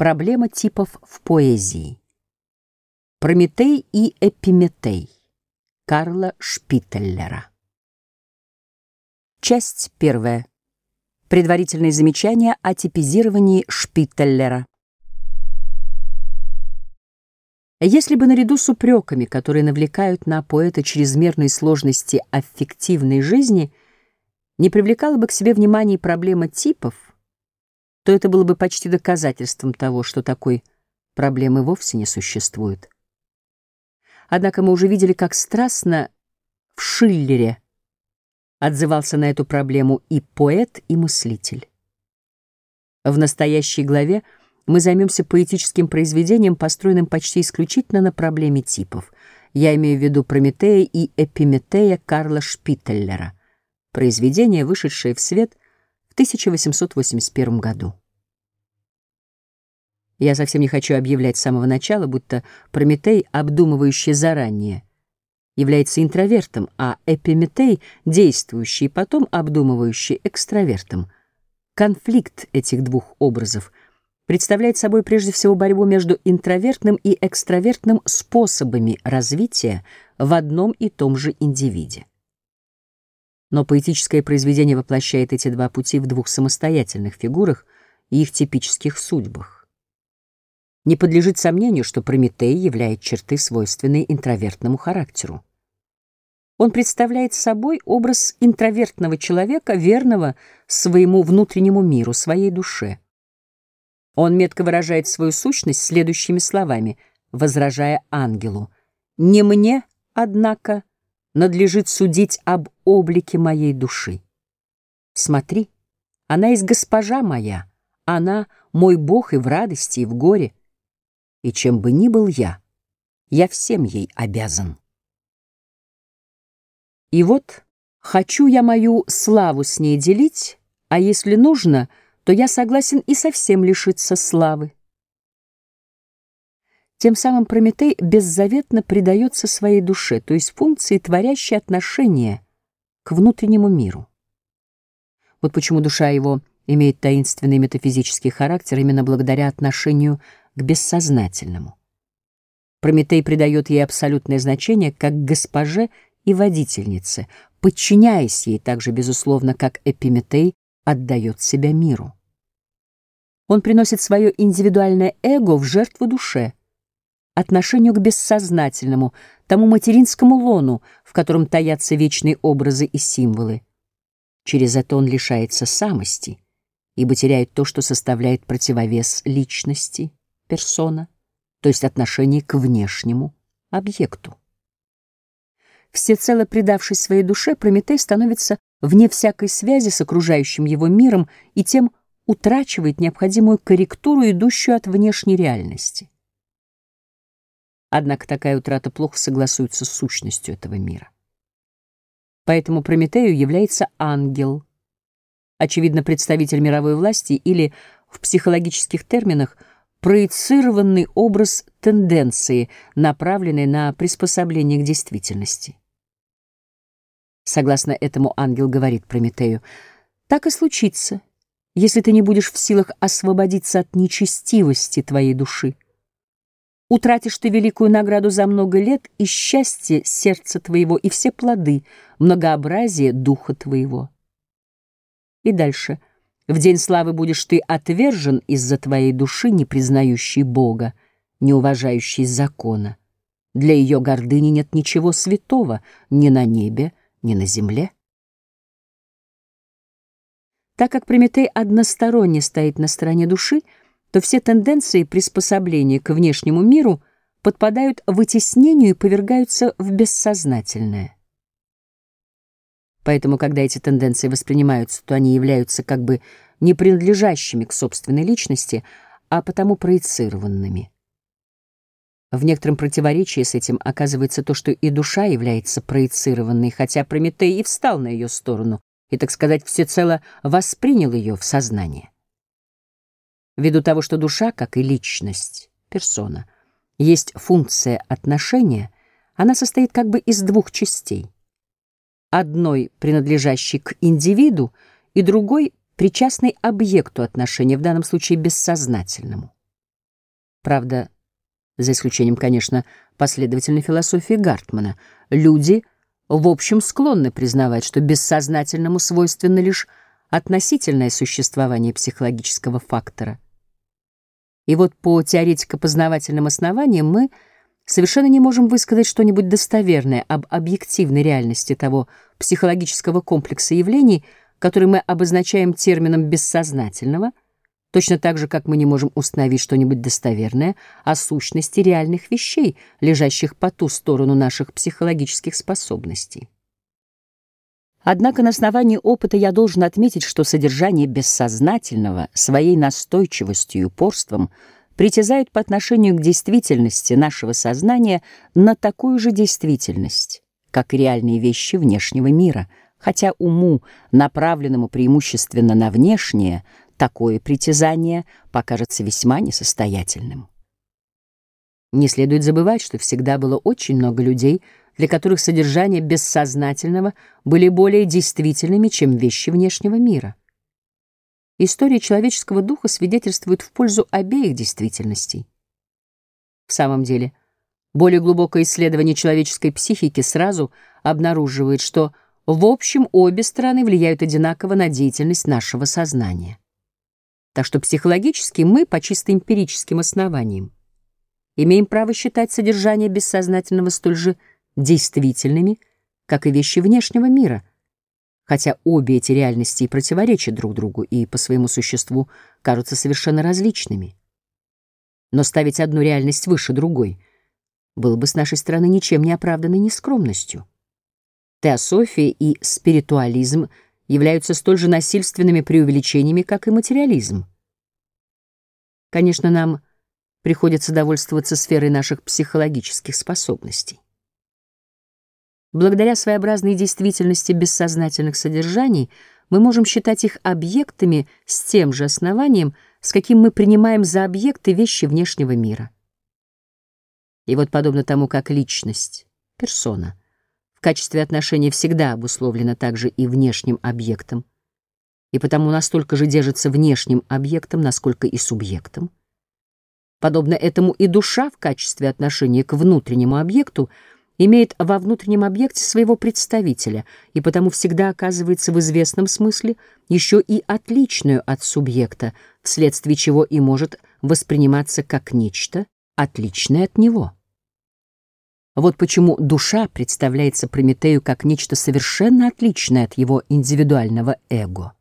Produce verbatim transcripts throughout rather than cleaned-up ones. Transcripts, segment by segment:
Проблема типов в поэзии. Прометей и Эпиметей. Карла Шпиттеллера. Часть первая. Предварительные замечания о типизировании Шпиттеллера. Если бы наряду с упреками, которые навлекают на поэта чрезмерной сложности аффективной жизни, не привлекала бы к себе внимания проблема типов, то это было бы почти доказательством того, что такой проблемы вовсе не существует. Однако мы уже видели, как страстно в Шиллере отзывался на эту проблему и поэт, и мыслитель. В настоящей главе мы займемся поэтическим произведением, построенным почти исключительно на проблеме типов. Я имею в виду Прометея и Эпиметея Карла Шпиттеллера, произведение, вышедшее в свет в тысяча восемьсот восемьдесят первом году. Я совсем не хочу объявлять с самого начала, будто Прометей, обдумывающий заранее, является интровертом, а Эпиметей, действующий и потом обдумывающий, экстравертом. Конфликт этих двух образов представляет собой прежде всего борьбу между интровертным и экстравертным способами развития в одном и том же индивиде. Но поэтическое произведение воплощает эти два пути в двух самостоятельных фигурах и их типических судьбах. Не подлежит сомнению, что Прометей являет черты, свойственные интровертному характеру. Он представляет собой образ интровертного человека, верного своему внутреннему миру, своей душе. Он метко выражает свою сущность следующими словами, возражая ангелу: «Не мне, однако, надлежит судить об облике моей души. Смотри, она есть госпожа моя, она мой Бог и в радости, и в горе, и чем бы ни был я, я всем ей обязан. И вот хочу я мою славу с ней делить, а если нужно, то я согласен и совсем лишиться славы». Тем самым Прометей беззаветно предается своей душе, то есть функции, творящей отношения к внутреннему миру. Вот почему душа его имеет таинственный метафизический характер именно благодаря отношению к бессознательному. Прометей придает ей абсолютное значение как госпоже и водительнице, подчиняясь ей так же, безусловно, как Эпиметей отдает себя миру. Он приносит свое индивидуальное эго в жертву душе, отношению к бессознательному, тому материнскому лону, в котором таятся вечные образы и символы. Через это он лишается самости, ибо теряет то, что составляет противовес личности, персона, то есть отношение к внешнему объекту. Всецело предавшись своей душе, Прометей становится вне всякой связи с окружающим его миром и тем утрачивает необходимую корректуру, идущую от внешней реальности. Однако такая утрата плохо согласуется с сущностью этого мира. Поэтому Прометею является ангел, очевидно, представитель мировой власти или, в психологических терминах, проецированный образ тенденции, направленной на приспособление к действительности. Согласно этому ангел говорит Прометею: «Так и случится, если ты не будешь в силах освободиться от нечестивости твоей души. Утратишь ты великую награду за много лет и счастье сердца твоего, и все плоды, многообразие духа твоего». И дальше: «В день славы будешь ты отвержен из-за твоей души, не признающей Бога, не уважающей закона. Для ее гордыни нет ничего святого ни на небе, ни на земле». Так как Прометей односторонне стоит на стороне души, то все тенденции приспособления к внешнему миру подпадают вытеснению и повергаются в бессознательное. Поэтому, когда эти тенденции воспринимаются, то они являются как бы не принадлежащими к собственной личности, а потому проецированными. В некотором противоречии с этим оказывается то, что и душа является проецированной, хотя Прометей и встал на ее сторону и, так сказать, всецело воспринял ее в сознание. Ввиду того, что душа, как и личность, персона, есть функция отношения, она состоит как бы из двух частей. Одной, принадлежащей к индивиду, и другой, причастной объекту отношения, в данном случае бессознательному. Правда, за исключением, конечно, последовательной философии Гартмана, люди в общем склонны признавать, что бессознательному свойственно лишь относительное существование психологического фактора. И вот по теоретико-познавательным основаниям мы совершенно не можем высказать что-нибудь достоверное об объективной реальности того психологического комплекса явлений, который мы обозначаем термином «бессознательного», точно так же, как мы не можем установить что-нибудь достоверное о сущности реальных вещей, лежащих по ту сторону наших психологических способностей. Однако на основании опыта я должен отметить, что содержание бессознательного своей настойчивостью и упорством притязает по отношению к действительности нашего сознания на такую же действительность, как и реальные вещи внешнего мира, хотя уму, направленному преимущественно на внешнее, такое притязание покажется весьма несостоятельным. Не следует забывать, что всегда было очень много людей, для которых содержание бессознательного были более действительными, чем вещи внешнего мира. История человеческого духа свидетельствует в пользу обеих действительностей. В самом деле, более глубокое исследование человеческой психики сразу обнаруживает, что в общем обе стороны влияют одинаково на деятельность нашего сознания. Так что психологически мы, по чисто эмпирическим основаниям, имеем право считать содержание бессознательного столь же действительными, как и вещи внешнего мира, хотя обе эти реальности и противоречат друг другу и по своему существу кажутся совершенно различными. Но ставить одну реальность выше другой было бы с нашей стороны ничем не оправданной нескромностью. Теософия и спиритуализм являются столь же насильственными преувеличениями, как и материализм. Конечно, нам приходится довольствоваться сферой наших психологических способностей. Благодаря своеобразной действительности бессознательных содержаний мы можем считать их объектами с тем же основанием, с каким мы принимаем за объекты вещи внешнего мира. И вот подобно тому, как личность, персона, в качестве отношения всегда обусловлена также и внешним объектом, и потому настолько же держится внешним объектом, насколько и субъектом, подобно этому и душа в качестве отношения к внутреннему объекту имеет во внутреннем объекте своего представителя и потому всегда оказывается в известном смысле еще и отличную от субъекта, вследствие чего и может восприниматься как нечто, отличное от него. Вот почему душа представляется Прометею как нечто совершенно отличное от его индивидуального эго.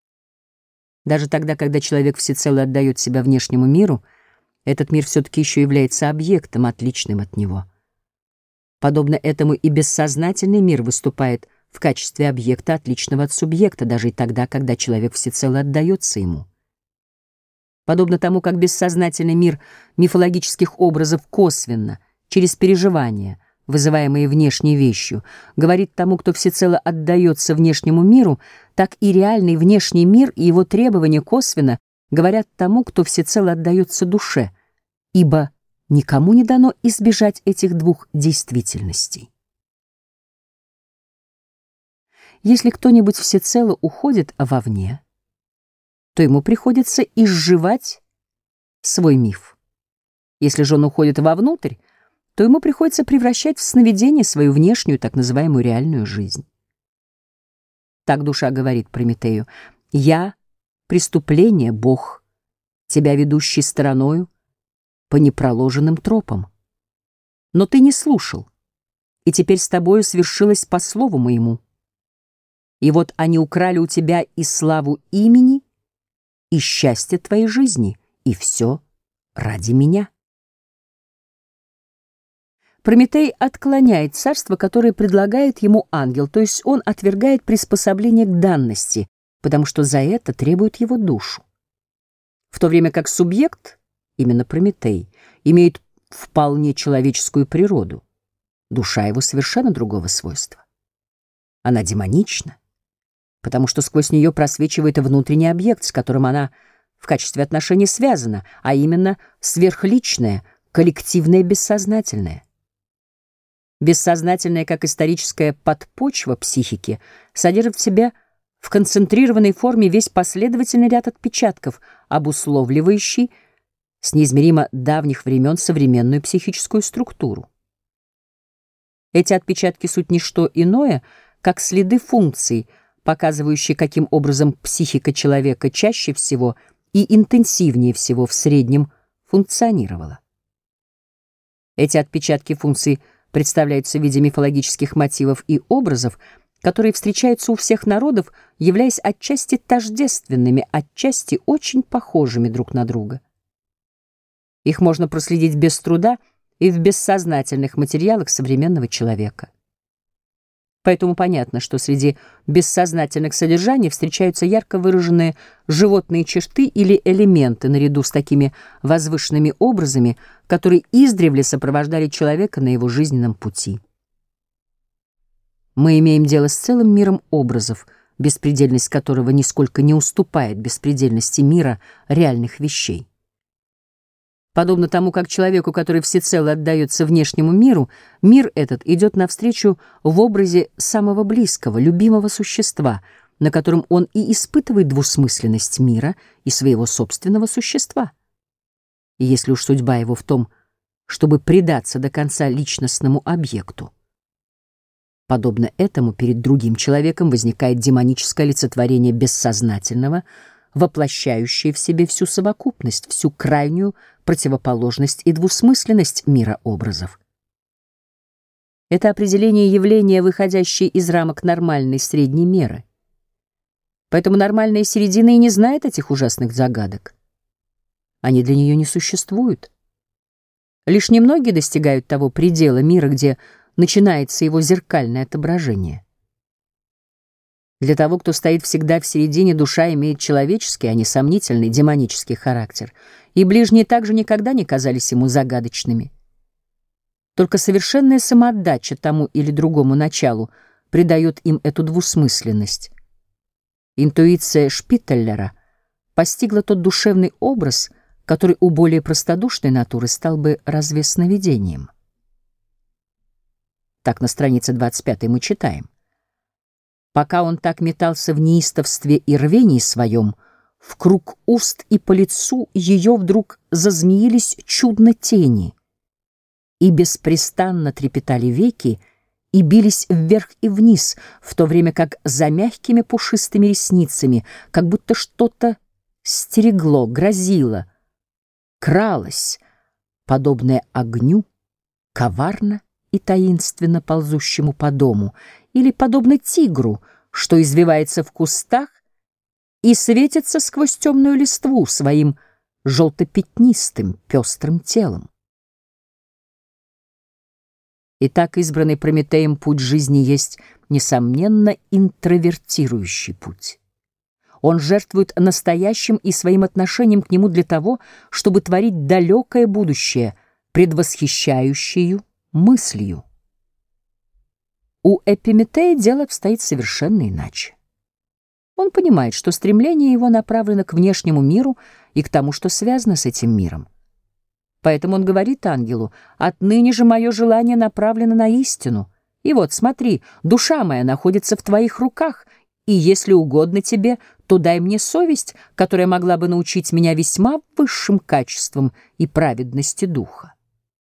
Даже тогда, когда человек всецело отдает себя внешнему миру, этот мир все-таки еще является объектом, отличным от него. Подобно этому и бессознательный мир выступает в качестве объекта, отличного от субъекта, даже и тогда, когда человек всецело отдается ему. Подобно тому, как бессознательный мир мифологических образов косвенно, через переживания, вызываемые внешней вещью, говорит тому, кто всецело отдается внешнему миру, так и реальный внешний мир и его требования косвенно говорят тому, кто всецело отдается душе, ибо никому не дано избежать этих двух действительностей. Если кто-нибудь всецело уходит вовне, то ему приходится изживать свой миф. Если же он уходит вовнутрь, то ему приходится превращать в сновидение свою внешнюю, так называемую реальную жизнь. Так душа говорит Прометею: «Я — преступление, Бог, тебя ведущий стороною по непроложенным тропам. Но ты не слушал, и теперь с тобою свершилось по слову моему. И вот они украли у тебя и славу имени, и счастье твоей жизни, и все ради меня». Прометей отклоняет царство, которое предлагает ему ангел, то есть он отвергает приспособление к данности, потому что за это требует его душу. В то время как субъект, именно Прометей, имеет вполне человеческую природу. Душа его совершенно другого свойства. Она демонична, потому что сквозь нее просвечивает внутренний объект, с которым она в качестве отношений связана, а именно сверхличное, коллективное бессознательное. Бессознательное, как историческая подпочва психики, содержит в себе в концентрированной форме весь последовательный ряд отпечатков, обусловливающий с неизмеримо давних времен современную психическую структуру. Эти отпечатки суть не что иное, как следы функций, показывающие, каким образом психика человека чаще всего и интенсивнее всего в среднем функционировала. Эти отпечатки функций представляются в виде мифологических мотивов и образов, которые встречаются у всех народов, являясь отчасти тождественными, отчасти очень похожими друг на друга. Их можно проследить без труда и в бессознательных материалах современного человека. Поэтому понятно, что среди бессознательных содержаний встречаются ярко выраженные животные черты или элементы наряду с такими возвышенными образами, которые издревле сопровождали человека на его жизненном пути. Мы имеем дело с целым миром образов, беспредельность которого нисколько не уступает беспредельности мира реальных вещей. Подобно тому, как человеку, который всецело отдается внешнему миру, мир этот идет навстречу в образе самого близкого, любимого существа, на котором он и испытывает двусмысленность мира и своего собственного существа. И если уж судьба его в том, чтобы предаться до конца личностному объекту, подобно этому перед другим человеком возникает демоническое олицетворение бессознательного, воплощающее в себе всю совокупность, всю крайнюю противоположность и двусмысленность мира образов. Это определение явления, выходящее из рамок нормальной средней меры. Поэтому нормальная середина и не знает этих ужасных загадок. Они для нее не существуют. Лишь немногие достигают того предела мира, где начинается его зеркальное отображение. Для того, кто стоит всегда в середине, душа имеет человеческий, а не сомнительный демонический характер, и ближние также никогда не казались ему загадочными. Только совершенная самоотдача тому или другому началу придает им эту двусмысленность. Интуиция Шпиттеллера постигла тот душевный образ, который у более простодушной натуры стал бы разве сновидением. Так на странице двадцать пятой мы читаем: «Пока он так метался в неистовстве и рвении своем, в круг уст и по лицу ее вдруг зазмеились чудно тени, и беспрестанно трепетали веки и бились вверх и вниз, в то время как за мягкими пушистыми ресницами, как будто что-то стерегло, грозило, кралось, подобное огню, коварно и таинственно ползущему по дому, или подобно тигру, что извивается в кустах и светится сквозь темную листву своим желто-пятнистым пестрым телом. Итак, избранный Прометеем путь жизни есть, несомненно, интровертирующий путь. Он жертвует настоящим и своим отношением к нему для того, чтобы творить далекое будущее, предвосхищающее мыслью. У Эпиметея дело обстоит совершенно иначе. Он понимает, что стремление его направлено к внешнему миру и к тому, что связано с этим миром. Поэтому он говорит ангелу: «Отныне же мое желание направлено на истину. И вот, смотри, душа моя находится в твоих руках, и если угодно тебе, то дай мне совесть, которая могла бы научить меня весьма высшим качествам и праведности духа».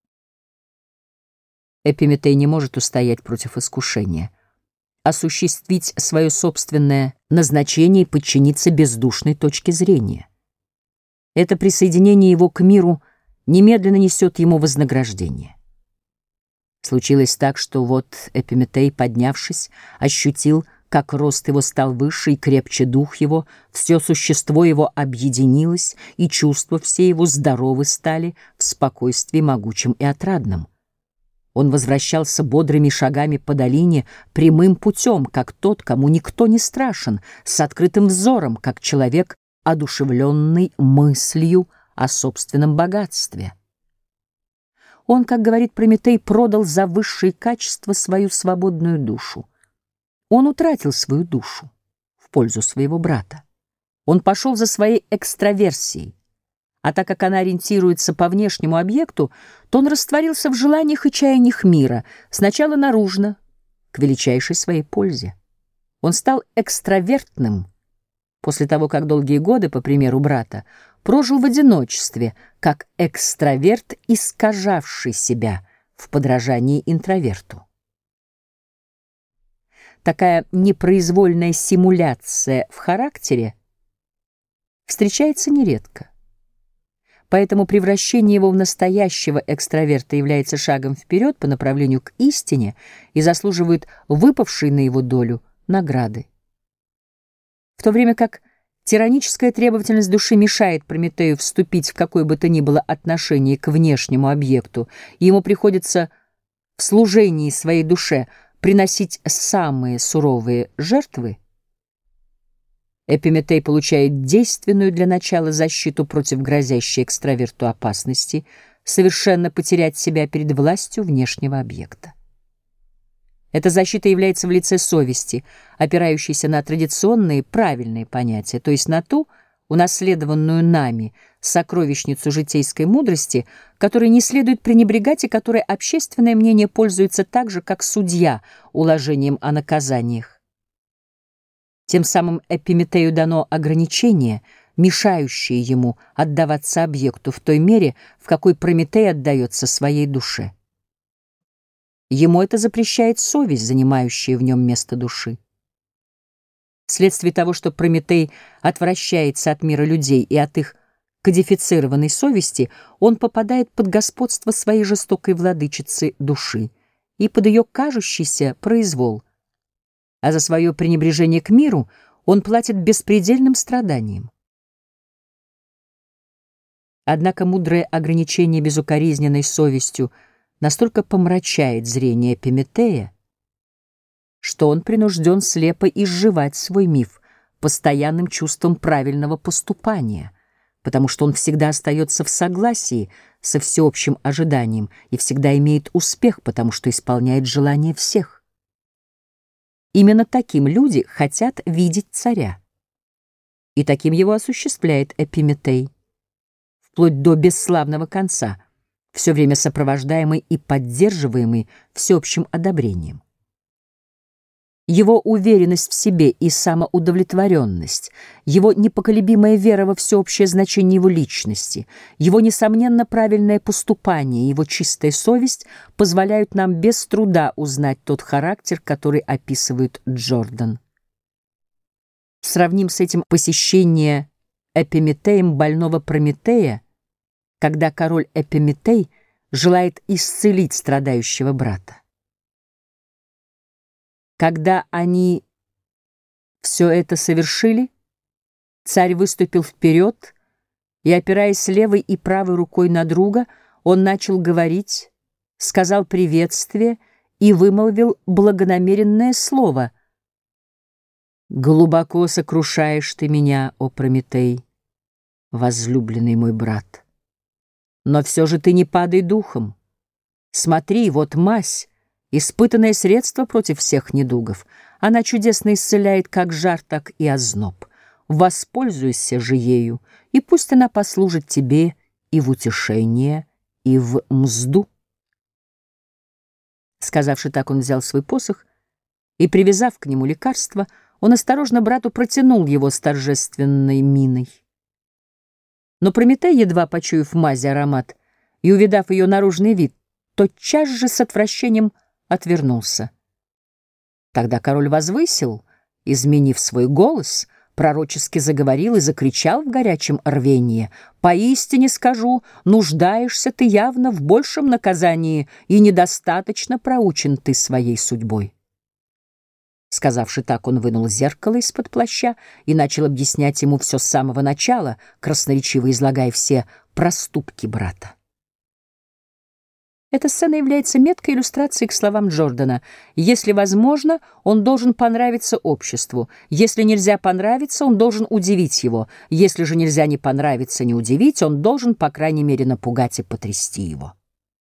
Эпиметей не может устоять против искушения, осуществить свое собственное назначение и подчиниться бездушной точке зрения. Это присоединение его к миру немедленно несет ему вознаграждение. Случилось так, что вот Эпиметей, поднявшись, ощутил, как рост его стал выше и крепче дух его, все существо его объединилось, и чувства все его здоровы стали в спокойствии могучем и отрадном. Он возвращался бодрыми шагами по долине, прямым путем, как тот, кому никто не страшен, с открытым взором, как человек, одушевленный мыслью о собственном богатстве. Он, как говорит Прометей, продал за высшие качества свою свободную душу. Он утратил свою душу в пользу своего брата. Он пошел за своей экстраверсией. А так как она ориентируется по внешнему объекту, то он растворился в желаниях и чаяниях мира, сначала наружно, к величайшей своей пользе. Он стал экстравертным после того, как долгие годы, по примеру брата, прожил в одиночестве, как экстраверт, искажавший себя в подражании интроверту. Такая непроизвольная симуляция в характере встречается нередко. Поэтому превращение его в настоящего экстраверта является шагом вперед по направлению к истине и заслуживает выпавшей на его долю награды. В то время как тираническая требовательность души мешает Прометею вступить в какое бы то ни было отношение к внешнему объекту, и ему приходится в служении своей душе приносить самые суровые жертвы, Эпиметей получает действенную для начала защиту против грозящей экстраверту опасности совершенно потерять себя перед властью внешнего объекта. Эта защита является в лице совести, опирающейся на традиционные правильные понятия, то есть на ту, унаследованную нами, сокровищницу житейской мудрости, которой не следует пренебрегать и которой общественное мнение пользуется так же, как судья, уложением о наказаниях. Тем самым Эпиметею дано ограничение, мешающее ему отдаваться объекту в той мере, в какой Прометей отдается своей душе. Ему это запрещает совесть, занимающая в нем место души. Вследствие того, что Прометей отвращается от мира людей и от их кодифицированной совести, он попадает под господство своей жестокой владычицы души и под ее кажущийся произвол, а за свое пренебрежение к миру он платит беспредельным страданием. Однако мудрое ограничение безукоризненной совестью настолько помрачает зрение Эпиметея, что он принужден слепо изживать свой миф постоянным чувством правильного поступания, потому что он всегда остается в согласии со всеобщим ожиданием и всегда имеет успех, потому что исполняет желания всех. Именно таким люди хотят видеть царя, и таким его осуществляет Эпиметей, вплоть до бесславного конца, все время сопровождаемый и поддерживаемый всеобщим одобрением. Его уверенность в себе и самоудовлетворенность, его непоколебимая вера во всеобщее значение его личности, его несомненно правильное поступание, его чистая совесть позволяют нам без труда узнать тот характер, который описывает Джордан. Сравним с этим посещение Эпиметеем больного Прометея, когда король Эпиметей желает исцелить страдающего брата. Когда они все это совершили, царь выступил вперед, и, опираясь левой и правой рукой на друга, он начал говорить, сказал приветствие и вымолвил благонамеренное слово. «Глубоко сокрушаешь ты меня, о Прометей, возлюбленный мой брат. Но все же ты не падай духом. Смотри, вот мазь, испытанное средство против всех недугов. Она чудесно исцеляет как жар, так и озноб. Воспользуйся же ею, и пусть она послужит тебе и в утешение, и в мзду». Сказавши так, он взял свой посох и, привязав к нему лекарство, он осторожно брату протянул его с торжественной миной. Но Прометей, едва почуяв мази аромат и увидав ее наружный вид, тотчас же с отвращением отвернулся. Тогда король возвысил, изменив свой голос, пророчески заговорил и закричал в горячем рвении: «Поистине скажу, нуждаешься ты явно в большем наказании, и недостаточно проучен ты своей судьбой». Сказавши так, он вынул зеркало из-под плаща и начал объяснять ему все с самого начала, красноречиво излагая все проступки брата. Эта сцена является меткой иллюстрацией к словам Джордана. Если возможно, он должен понравиться обществу. Если нельзя понравиться, он должен удивить его. Если же нельзя ни понравиться, ни удивить, он должен, по крайней мере, напугать и потрясти его.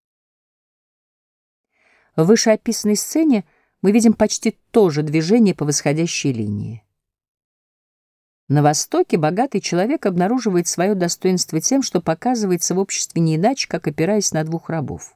В вышеописанной сцене мы видим почти то же движение по восходящей линии. На Востоке богатый человек обнаруживает свое достоинство тем, что показывается в обществе не иначе, как опираясь на двух рабов.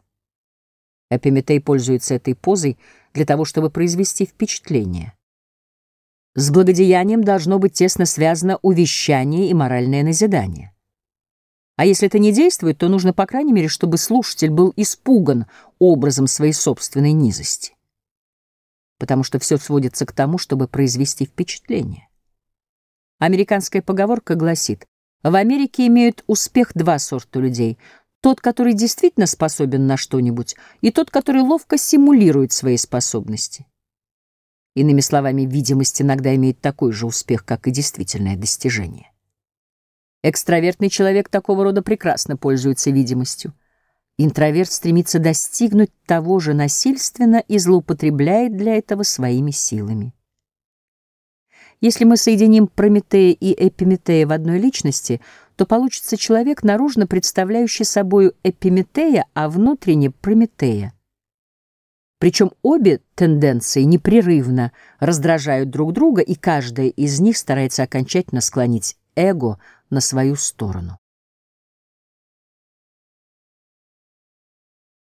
Эпиметей пользуется этой позой для того, чтобы произвести впечатление. С благодеянием должно быть тесно связано увещание и моральное назидание. А если это не действует, то нужно, по крайней мере, чтобы слушатель был испуган образом своей собственной низости. Потому что все сводится к тому, чтобы произвести впечатление. Американская поговорка гласит: в Америке имеют успех два сорта людей: тот, который действительно способен на что-нибудь, и тот, который ловко симулирует свои способности. Иными словами, видимость иногда имеет такой же успех, как и действительное достижение. Экстравертный человек такого рода прекрасно пользуется видимостью. Интроверт стремится достигнуть того же насильственно и злоупотребляет для этого своими силами. Если мы соединим Прометея и Эпиметея в одной личности, то получится человек, наружно представляющий собою Эпиметея, а внутренне Прометея. Причем обе тенденции непрерывно раздражают друг друга, и каждая из них старается окончательно склонить эго на свою сторону.